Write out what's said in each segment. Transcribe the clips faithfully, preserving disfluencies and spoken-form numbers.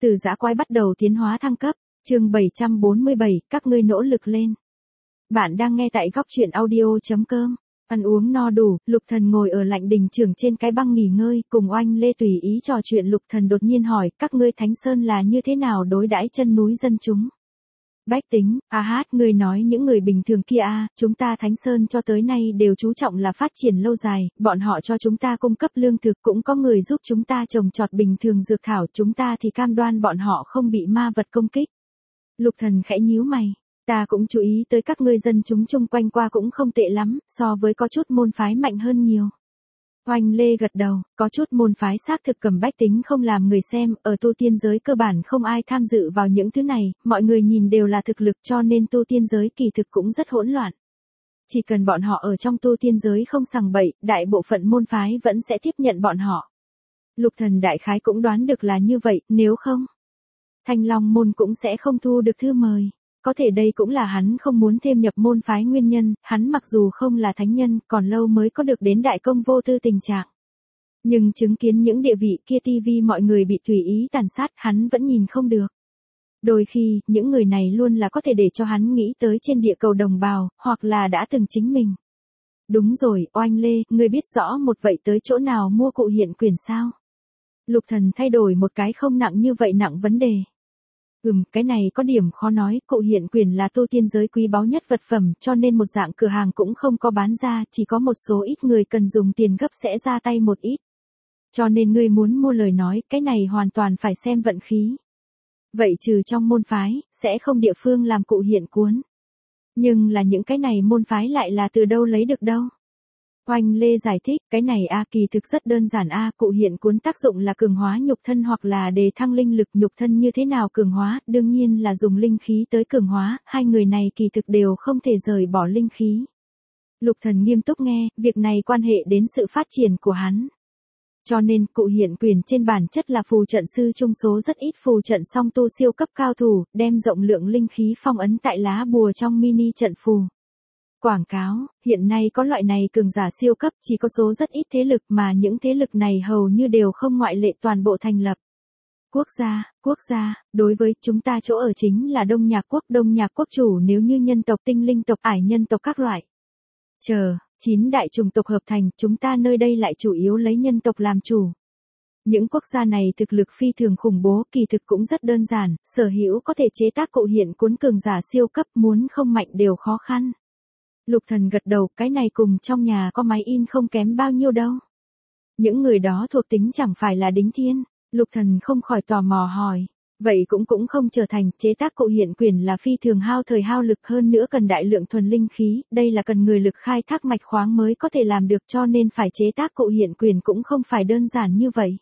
Từ dã quái bắt đầu tiến hóa thăng cấp, chương bảy trăm bốn mươi bảy, các ngươi nỗ lực lên. Bạn đang nghe tại góc truyện audio chấm com. Ăn uống no đủ, Lục Thần ngồi ở lạnh đình trưởng trên cái băng nghỉ ngơi, cùng Oanh Lê tùy ý trò chuyện. Lục Thần đột nhiên hỏi, các ngươi Thánh Sơn là như thế nào đối đãi chân núi dân chúng? Bách tính, a hát, ngươi nói những người bình thường kia a, chúng ta Thánh Sơn cho tới nay đều chú trọng là phát triển lâu dài, bọn họ cho chúng ta cung cấp lương thực, cũng có người giúp chúng ta trồng trọt bình thường dược thảo, chúng ta thì cam đoan bọn họ không bị ma vật công kích. Lục Thần khẽ nhíu mày, ta cũng chú ý tới các ngươi dân chúng chung quanh qua cũng không tệ lắm, so với có chút môn phái mạnh hơn nhiều. Oanh Lê gật đầu, có chút môn phái xác thực cầm bách tính không làm người xem, ở tu tiên giới cơ bản không ai tham dự vào những thứ này, mọi người nhìn đều là thực lực, cho nên tu tiên giới kỳ thực cũng rất hỗn loạn. Chỉ cần bọn họ ở trong tu tiên giới không sằng bậy, đại bộ phận môn phái vẫn sẽ tiếp nhận bọn họ. Lục Thần đại khái cũng đoán được là như vậy, nếu không, Thanh Long môn cũng sẽ không thu được thư mời. Có thể đây cũng là hắn không muốn thêm nhập môn phái nguyên nhân, hắn mặc dù không là thánh nhân, còn lâu mới có được đến đại công vô tư tình trạng. Nhưng chứng kiến những địa vị kia tivi mọi người bị tùy ý tàn sát, hắn vẫn nhìn không được. Đôi khi, những người này luôn là có thể để cho hắn nghĩ tới trên địa cầu đồng bào, hoặc là đã từng chính mình. Đúng rồi, Oanh Lê, ngươi biết rõ một vậy tới chỗ nào mua cụ hiện quyền sao? Lục Thần thay đổi một cái không nặng như vậy nặng vấn đề. Ừm, cái này có điểm khó nói, cụ hiện quyền là tu tiên giới quý báu nhất vật phẩm, cho nên một dạng cửa hàng cũng không có bán ra, chỉ có một số ít người cần dùng tiền gấp sẽ ra tay một ít. Cho nên ngươi muốn mua lời nói, cái này hoàn toàn phải xem vận khí. Vậy trừ trong môn phái, sẽ không địa phương làm cụ hiện cuốn. Nhưng là những cái này môn phái lại là từ đâu lấy được đâu? Oanh Lê giải thích, cái này a kỳ thực rất đơn giản a, cụ hiện cuốn tác dụng là cường hóa nhục thân hoặc là đề thăng linh lực. Nhục thân như thế nào cường hóa, đương nhiên là dùng linh khí tới cường hóa, hai người này kỳ thực đều không thể rời bỏ linh khí. Lục Thần nghiêm túc nghe, việc này quan hệ đến sự phát triển của hắn. Cho nên, cụ hiện quyền trên bản chất là phù trận sư trung số rất ít phù trận song tu siêu cấp cao thủ, đem rộng lượng linh khí phong ấn tại lá bùa trong mini trận phù. Quảng cáo, hiện nay có loại này cường giả siêu cấp chỉ có số rất ít thế lực mà những thế lực này hầu như đều không ngoại lệ toàn bộ thành lập. Quốc gia, quốc gia, đối với chúng ta chỗ ở chính là Đông Nhạc Quốc. Đông Nhạc Quốc chủ nếu như nhân tộc, tinh linh tộc, ải nhân tộc các loại. Chờ, chín đại chủng tộc hợp thành, chúng ta nơi đây lại chủ yếu lấy nhân tộc làm chủ. Những quốc gia này thực lực phi thường khủng bố, kỳ thực cũng rất đơn giản, sở hữu có thể chế tác cụ hiện cuốn cường giả siêu cấp, muốn không mạnh đều khó khăn. Lục Thần gật đầu, cái này cùng trong nhà có máy in không kém bao nhiêu đâu. Những người đó thuộc tính chẳng phải là đính thiên. Lục Thần không khỏi tò mò hỏi. Vậy cũng cũng không trở thành, chế tác cụ hiện quyền là phi thường hao thời hao lực, hơn nữa cần đại lượng thuần linh khí, đây là cần người lực khai thác mạch khoáng mới có thể làm được, cho nên phải chế tác cụ hiện quyền cũng không phải đơn giản như vậy.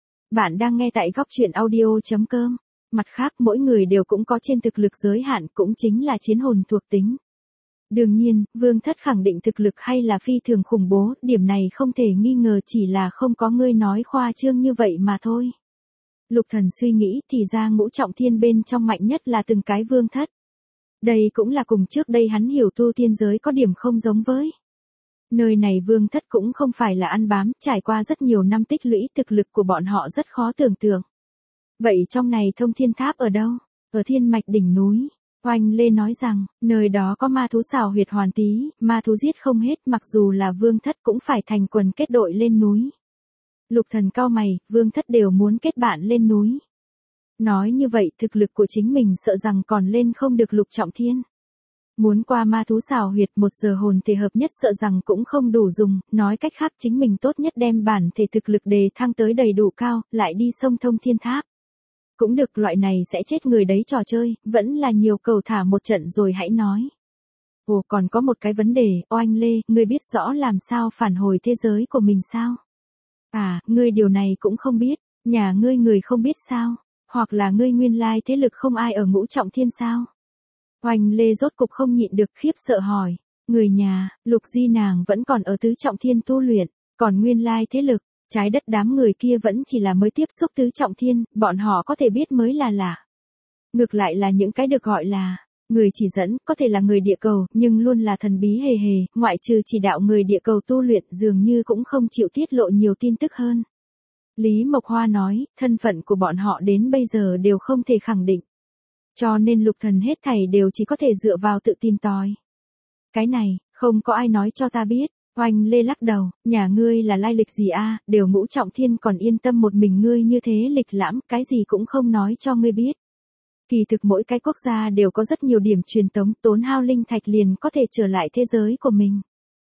Bạn đang nghe tại góc truyện audio chấm com. Mặt khác, mỗi người đều cũng có trên thực lực giới hạn, cũng chính là chiến hồn thuộc tính. Đương nhiên, Vương Thất khẳng định thực lực hay là phi thường khủng bố, điểm này không thể nghi ngờ, chỉ là không có ngươi nói khoa trương như vậy mà thôi. Lục Thần suy nghĩ, thì ra ngũ trọng thiên bên trong mạnh nhất là từng cái Vương Thất. Đây cũng là cùng trước đây hắn hiểu tu tiên giới có điểm không giống với. Nơi này Vương Thất cũng không phải là ăn bám, trải qua rất nhiều năm tích lũy, thực lực của bọn họ rất khó tưởng tượng. Vậy trong này Thông Thiên Tháp ở đâu? Ở Thiên Mạch đỉnh núi. Oanh Lê nói rằng, nơi đó có ma thú xào huyệt hoàn tí, ma thú giết không hết, mặc dù là Vương Thất cũng phải thành quần kết đội lên núi. Lục Thần cau mày, Vương Thất đều muốn kết bạn lên núi. Nói như vậy, thực lực của chính mình sợ rằng còn lên không được lục trọng thiên. Muốn qua ma thú xào huyệt, một giờ hồn thể hợp nhất sợ rằng cũng không đủ dùng, nói cách khác chính mình tốt nhất đem bản thể thực lực đề thăng tới đầy đủ cao, lại đi sông Thông Thiên Tháp. Cũng được, loại này sẽ chết người đấy trò chơi, vẫn là nhiều cầu thả một trận rồi hãy nói. Ồ, còn có một cái vấn đề, Oanh Lê, ngươi biết rõ làm sao phản hồi thế giới của mình sao? À, ngươi điều này cũng không biết, nhà ngươi người không biết sao? Hoặc là ngươi nguyên lai thế lực không ai ở ngũ trọng thiên sao? Oanh Lê rốt cục không nhịn được khiếp sợ hỏi, người nhà, Lục Di nàng vẫn còn ở tứ trọng thiên tu luyện, còn nguyên lai thế lực. Trái đất đám người kia vẫn chỉ là mới tiếp xúc tứ trọng thiên, bọn họ có thể biết mới là lạ. Ngược lại là những cái được gọi là người chỉ dẫn, có thể là người địa cầu, nhưng luôn là thần bí hề hề, ngoại trừ chỉ đạo người địa cầu tu luyện, dường như cũng không chịu tiết lộ nhiều tin tức hơn. Lý Mộc Hoa nói, thân phận của bọn họ đến bây giờ đều không thể khẳng định. Cho nên Lục Thần hết thảy đều chỉ có thể dựa vào tự tìm tòi. Cái này, không có ai nói cho ta biết. Oanh Lê lắc đầu, nhà ngươi là lai lịch gì a? Đều Ngũ Trọng Thiên còn yên tâm một mình ngươi như thế lịch lãm, cái gì cũng không nói cho ngươi biết. Kỳ thực mỗi cái quốc gia đều có rất nhiều điểm truyền tống, tốn hao linh thạch liền có thể trở lại thế giới của mình.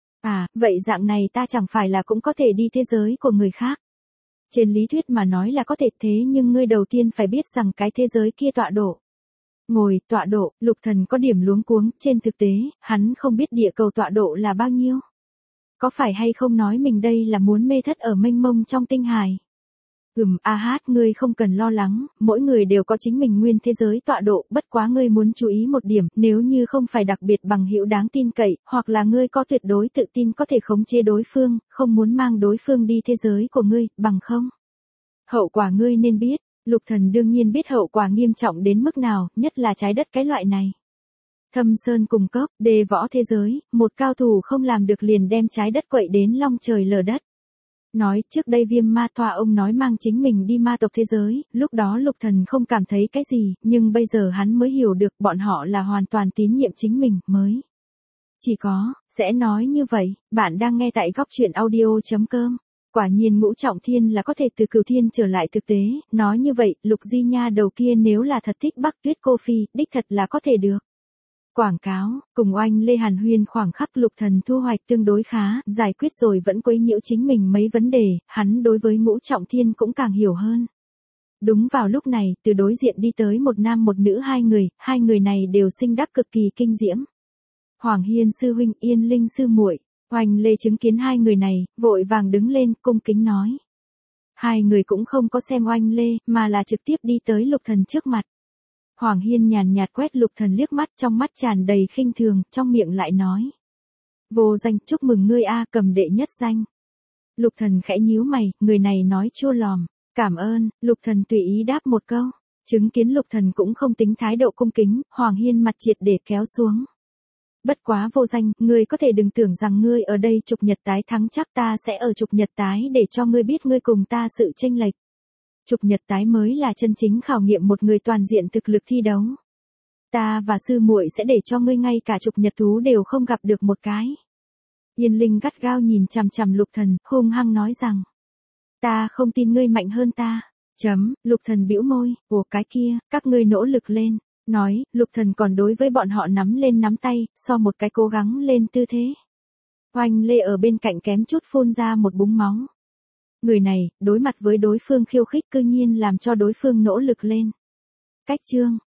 À, vậy dạng này ta chẳng phải là cũng có thể đi thế giới của người khác. Trên lý thuyết mà nói là có thể, thế nhưng ngươi đầu tiên phải biết rằng cái thế giới kia tọa độ. Ngồi, tọa độ, Lục Thần có điểm luống cuống, trên thực tế, hắn không biết địa cầu tọa độ là bao nhiêu. Có phải hay không nói mình đây là muốn mê thất ở mênh mông trong tinh hải. Ừm, a hát, ngươi không cần lo lắng, mỗi người đều có chính mình nguyên thế giới tọa độ, bất quá ngươi muốn chú ý một điểm, nếu như không phải đặc biệt bằng hữu đáng tin cậy, hoặc là ngươi có tuyệt đối tự tin có thể khống chế đối phương, không muốn mang đối phương đi thế giới của ngươi, bằng không. Hậu quả ngươi nên biết, Lục Thần đương nhiên biết hậu quả nghiêm trọng đến mức nào, nhất là trái đất cái loại này. Thâm sơn cùng cốc, đề võ thế giới, một cao thủ không làm được liền đem trái đất quậy đến long trời lở đất. Nói trước đây Viêm Ma Thoa ông nói mang chính mình đi ma tộc thế giới, lúc đó Lục Thần không cảm thấy cái gì, nhưng bây giờ hắn mới hiểu được bọn họ là hoàn toàn tín nhiệm chính mình, mới. Chỉ có, sẽ nói như vậy, bạn đang nghe tại góc truyện audio.com. Quả nhiên Ngũ Trọng Thiên là có thể từ Cửu Thiên trở lại thực tế, nói như vậy, Lục Di Nha đầu kia nếu là thật thích Bắc Tuyết Cô Phi, đích thật là có thể được. Quảng cáo, cùng Oanh Lê Hàn Huyên khoảng khắc Lục Thần thu hoạch tương đối khá, giải quyết rồi vẫn quấy nhiễu chính mình mấy vấn đề, hắn đối với Ngũ Trọng Thiên cũng càng hiểu hơn. Đúng vào lúc này, từ đối diện đi tới một nam một nữ hai người, hai người này đều xinh đáp cực kỳ kinh diễm. Hoàng Hiên sư huynh, Yên Linh sư muội. Oanh Lê chứng kiến hai người này, vội vàng đứng lên, cung kính nói. Hai người cũng không có xem Oanh Lê, mà là trực tiếp đi tới Lục Thần trước mặt. Hoàng Hiên nhàn nhạt quét Lục Thần liếc mắt, trong mắt tràn đầy khinh thường, trong miệng lại nói. Vô danh, chúc mừng ngươi a, cầm đệ nhất danh. Lục Thần khẽ nhíu mày, người này nói chua lòm. Cảm ơn, Lục Thần tùy ý đáp một câu. Chứng kiến Lục Thần cũng không tính thái độ cung kính, Hoàng Hiên mặt triệt để kéo xuống. Bất quá Vô Danh, ngươi có thể đừng tưởng rằng ngươi ở đây chụp nhật tái thắng chắc ta sẽ ở chụp nhật tái để cho ngươi biết ngươi cùng ta sự chênh lệch. Chụp nhật tái mới là chân chính khảo nghiệm một người toàn diện thực lực thi đấu. Ta và sư muội sẽ để cho ngươi ngay cả chụp nhật thú đều không gặp được một cái. Yên Linh gắt gao nhìn chằm chằm Lục Thần, hung hăng nói rằng. Ta không tin ngươi mạnh hơn ta. Chấm, Lục Thần bĩu môi, ồ cái kia, các ngươi nỗ lực lên. Nói, Lục Thần còn đối với bọn họ nắm lên nắm tay, so một cái cố gắng lên tư thế. Oanh Lê ở bên cạnh kém chút phun ra một búng máu. Người này, đối mặt với đối phương khiêu khích cư nhiên làm cho đối phương nỗ lực lên. Cách chương,